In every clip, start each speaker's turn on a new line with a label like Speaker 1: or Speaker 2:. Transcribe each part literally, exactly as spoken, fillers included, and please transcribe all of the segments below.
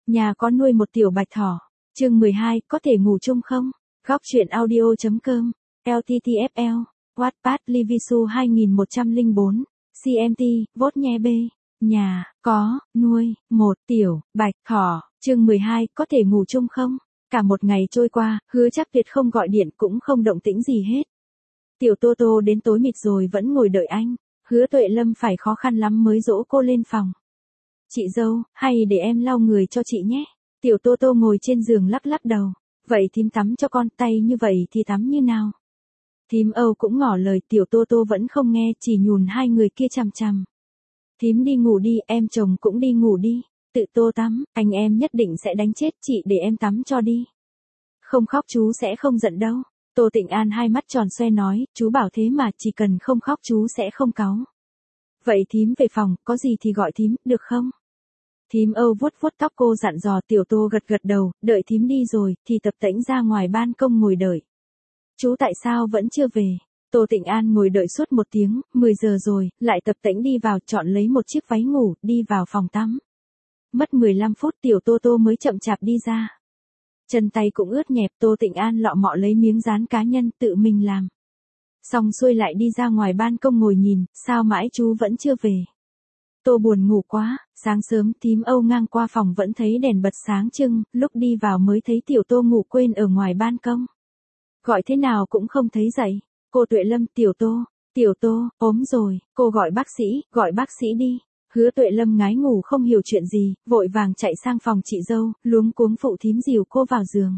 Speaker 1: Nhà có nuôi một tiểu bạch thỏ. Chương mười hai, có thể ngủ chung không? Góc truyện audio.com, lờ tê tê ép lờ, Wattpad Livisu hai một không bốn, xê em tê, vote nhé B. Nhà, có, nuôi, một tiểu, bạch thỏ. Chương mười hai, có thể ngủ chung không? Cả một ngày trôi qua, Hứa Trác Việt không gọi điện cũng không động tĩnh gì hết. Tiểu Tô Tô đến tối mịt rồi vẫn ngồi đợi anh. Hứa Tuệ Lâm phải khó khăn lắm mới dỗ cô lên phòng. Chị dâu, hay để em lau người cho chị nhé. Tiểu Tô Tô ngồi trên giường lắc lắc đầu. Vậy thím tắm cho con, tay như vậy thì tắm như nào? Thím Âu cũng ngỏ lời. Tiểu Tô Tô vẫn không nghe, chỉ nhùn hai người kia chằm chằm. Thím đi ngủ đi, em chồng cũng đi ngủ đi. Tự Tô tắm, anh em nhất định sẽ đánh chết chị, để em tắm cho đi. Không khóc chú sẽ không giận đâu. Tô Tịnh An hai mắt tròn xoe nói, chú bảo thế mà, chỉ cần không khóc chú sẽ không cáu. Vậy thím về phòng, có gì thì gọi thím, được không? Thím Âu vuốt vuốt tóc cô dặn dò. Tiểu Tô gật gật đầu, đợi thím đi rồi, thì Tập Tễnh ra ngoài ban công ngồi đợi. Chú tại sao vẫn chưa về? Tô Tịnh An ngồi đợi suốt một tiếng, mười giờ rồi, lại Tập Tễnh đi vào chọn lấy một chiếc váy ngủ, đi vào phòng tắm. Mất mười lăm phút Tiểu Tô Tô mới chậm chạp đi ra. Chân tay cũng ướt nhẹp. Tô Tịnh An lọ mọ lấy miếng dán cá nhân tự mình làm. Xong xuôi lại đi ra ngoài ban công ngồi nhìn, sao mãi chú vẫn chưa về. Tô buồn ngủ quá. Sáng sớm thím Âu ngang qua phòng vẫn thấy đèn bật sáng trưng, lúc đi vào mới thấy Tiểu Tô ngủ quên ở ngoài ban công. Gọi thế nào cũng không thấy dậy. Cô Tuệ Lâm, Tiểu Tô, Tiểu Tô, ốm rồi, cô gọi bác sĩ, gọi bác sĩ đi. Hứa Tuệ Lâm ngái ngủ không hiểu chuyện gì, vội vàng chạy sang phòng chị dâu, luống cuống phụ thím dìu cô vào giường.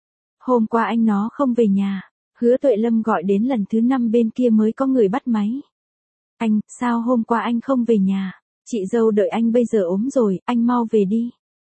Speaker 1: Hôm qua anh nó không về nhà. Hứa Tuệ Lâm gọi đến lần thứ năm bên kia mới có người bắt máy. Anh, sao hôm qua anh không về nhà? Chị dâu đợi anh bây giờ ốm rồi, anh mau về đi.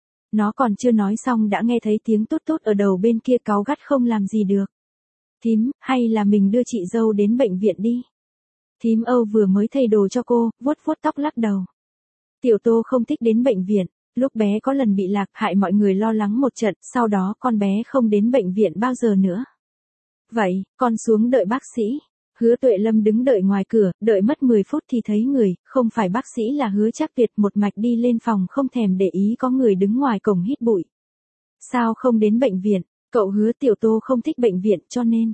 Speaker 1: Nó còn chưa nói xong đã nghe thấy tiếng tút tút ở đầu bên kia cáu gắt không làm gì được. Thím, hay là mình đưa chị dâu đến bệnh viện đi. Thím Âu vừa mới thay đồ cho cô, vuốt vuốt tóc lắc đầu. Tiểu Tô không thích đến bệnh viện, lúc bé có lần bị lạc hại mọi người lo lắng một trận, sau đó con bé không đến bệnh viện bao giờ nữa. Vậy, con xuống đợi bác sĩ. Hứa Tuệ Lâm đứng đợi ngoài cửa, đợi mất mười phút thì thấy người, không phải bác sĩ là Hứa Trác Việt, một mạch đi lên phòng không thèm để ý có người đứng ngoài cổng hít bụi. Sao không đến bệnh viện? Cậu Hứa Tiểu Tô không thích bệnh viện cho nên.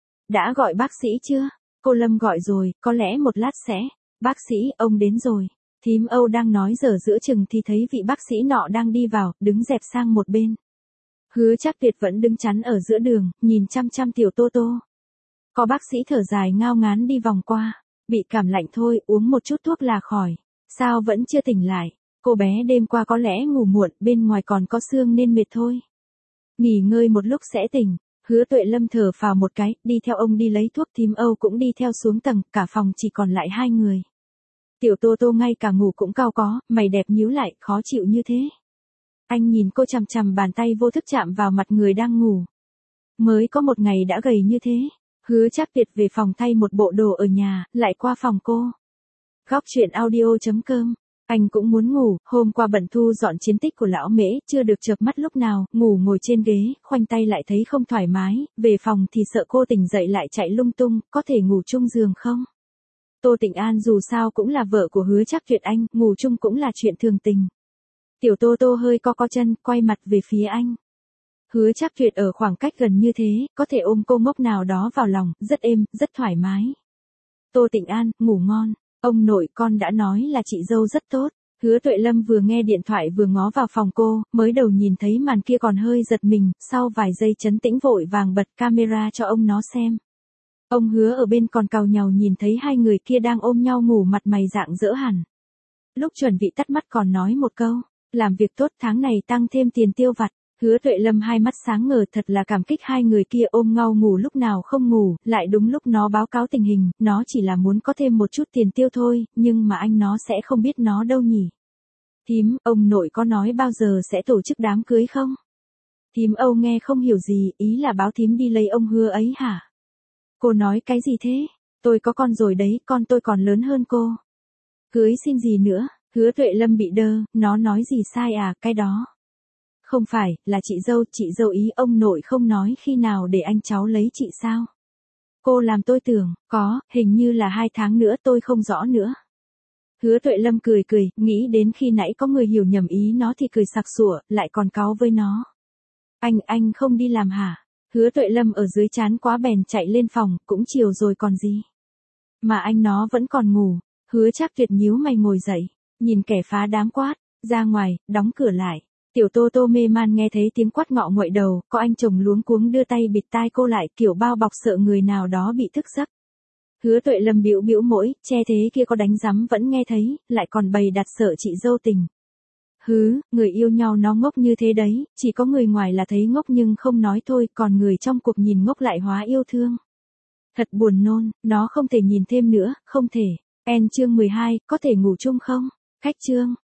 Speaker 1: Đã gọi bác sĩ chưa? Cô Lâm gọi rồi, có lẽ một lát sẽ. Bác sĩ, ông đến rồi. Thím Âu đang nói dở giữa chừng thì thấy vị bác sĩ nọ đang đi vào, đứng dẹp sang một bên. Hứa Trác Việt vẫn đứng chắn ở giữa đường, nhìn chăm chăm Tiểu Tô Tô. Có bác sĩ thở dài ngao ngán đi vòng qua. Bị cảm lạnh thôi, uống một chút thuốc là khỏi. Sao vẫn chưa tỉnh lại? Cô bé đêm qua có lẽ ngủ muộn, bên ngoài còn có sương nên mệt thôi. Nghỉ ngơi một lúc sẽ tỉnh. Hứa Tuệ Lâm thở phào một cái, đi theo ông đi lấy thuốc. Thím Âu cũng đi theo xuống tầng, cả phòng chỉ còn lại hai người. Tiểu Tô Tô ngay cả ngủ cũng cau có, mày đẹp nhíu lại, khó chịu như thế. Anh nhìn cô chằm chằm, bàn tay vô thức chạm vào mặt người đang ngủ. Mới có một ngày đã gầy như thế. Hứa Trác Việt về phòng thay một bộ đồ ở nhà, lại qua phòng cô. Góc truyện audio.com, anh cũng muốn ngủ, hôm qua bận thu dọn chiến tích của lão Mễ, chưa được chợp mắt lúc nào, ngủ ngồi trên ghế, khoanh tay lại thấy không thoải mái, về phòng thì sợ cô tỉnh dậy lại chạy lung tung, có thể ngủ chung giường không? Tô Tịnh An dù sao cũng là vợ của Hứa Trác Việt anh, ngủ chung cũng là chuyện thường tình. Tiểu Tô Tô hơi co co chân, quay mặt về phía anh. Hứa Trác Việt ở khoảng cách gần như thế, có thể ôm cô ngốc nào đó vào lòng, rất êm, rất thoải mái. Tô Tịnh An, ngủ ngon. Ông nội, con đã nói là chị dâu rất tốt. Hứa Tuệ Lâm vừa nghe điện thoại vừa ngó vào phòng cô, mới đầu nhìn thấy màn kia còn hơi giật mình, sau vài giây trấn tĩnh vội vàng bật camera cho ông nó xem. Ông Hứa ở bên còn càu nhàu nhìn thấy hai người kia đang ôm nhau ngủ, mặt mày rạng rỡ hẳn. Lúc chuẩn bị tắt mắt còn nói một câu, làm việc tốt tháng này tăng thêm tiền tiêu vặt. Hứa Tuệ Lâm hai mắt sáng ngời, thật là cảm kích hai người kia ôm nhau ngủ lúc nào không ngủ, lại đúng lúc nó báo cáo tình hình, nó chỉ là muốn có thêm một chút tiền tiêu thôi, nhưng mà anh nó sẽ không biết nó đâu nhỉ. Thím, ông nội có nói bao giờ sẽ tổ chức đám cưới không? Thím Âu nghe không hiểu gì, ý là báo thím đi lấy ông Hứa ấy hả? Cô nói cái gì thế? Tôi có con rồi đấy, con tôi còn lớn hơn cô. Cưới xin gì nữa? Hứa Tuệ Lâm bị đơ, nó nói gì sai à, cái đó. Không phải, là chị dâu, chị dâu ý ông nội không nói khi nào để anh cháu lấy chị sao? Cô làm tôi tưởng, có, hình như là hai tháng nữa, tôi không rõ nữa. Hứa Tuệ Lâm cười cười, nghĩ đến khi nãy có người hiểu nhầm ý nó thì cười sặc sụa, lại còn cáu với nó. Anh, anh không đi làm hả? Hứa Tuệ Lâm ở dưới chán quá bèn chạy lên phòng, cũng chiều rồi còn gì. Mà anh nó vẫn còn ngủ. Hứa Trác Tuyệt nhíu mày ngồi dậy, nhìn kẻ phá đám quát, ra ngoài, đóng cửa lại. Tiểu Tô Tô mê man nghe thấy tiếng quát ngọ nguậy đầu, có anh chồng luống cuống đưa tay bịt tai cô lại, kiểu bao bọc sợ người nào đó bị thức giấc. Hứa Tuệ Lâm bĩu bĩu môi, che thế kia có đánh rắm vẫn nghe thấy, lại còn bày đặt sợ chị dâu tình. Hứ, người yêu nhau nó ngốc như thế đấy, chỉ có người ngoài là thấy ngốc nhưng không nói thôi, còn người trong cuộc nhìn ngốc lại hóa yêu thương. Thật buồn nôn, nó không thể nhìn thêm nữa, không thể. En chương mười hai, có thể ngủ chung không? Khách chương.